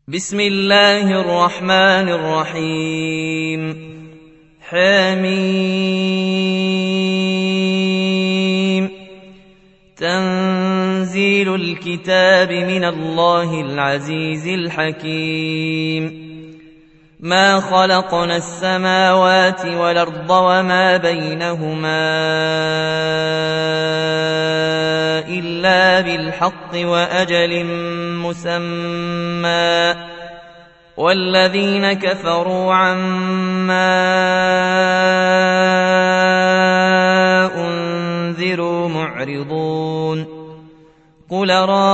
بسم الله الرحمن الرحيم حميم تنزيل الكتاب من الله العزيز الحكيم ما خلقنا السماوات والأرض وما بينهما إلا بالحق وأجل مسمى والذين كفروا عما أنذروا معرضون قل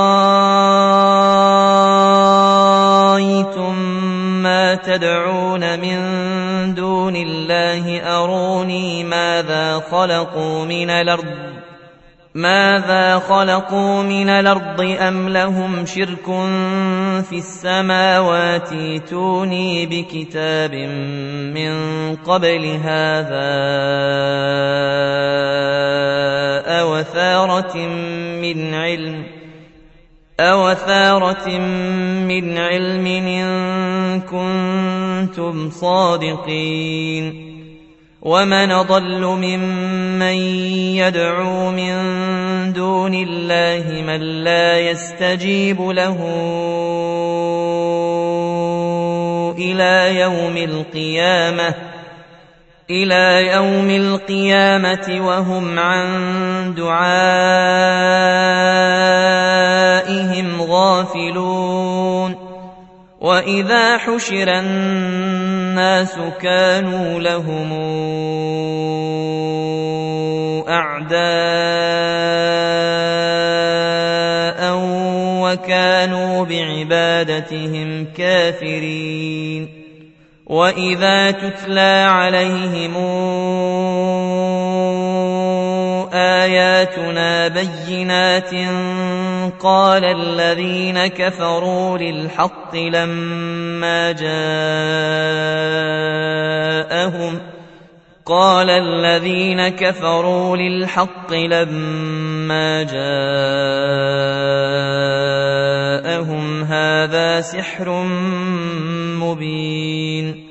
رأيتم ما تدعون من دون الله أروني ماذا خلقوا من الأرض أم لهم شرك في السماوات ائتوني بكتاب من قبل هذا أو أثارة من علم إن كنتم صادقين ومن أضل ممن يدعو من دون الله من لا يستجيب له إلى يوم القيامة وهم عن دعائهم غافلون وإذا حشر الناس كانوا لهم أعداء وكانوا بعبادتهم كافرين وإذا تتلى عليهم آياتنا بينات قال الذين كفروا للحق لما جاءهم هذا سحر مبين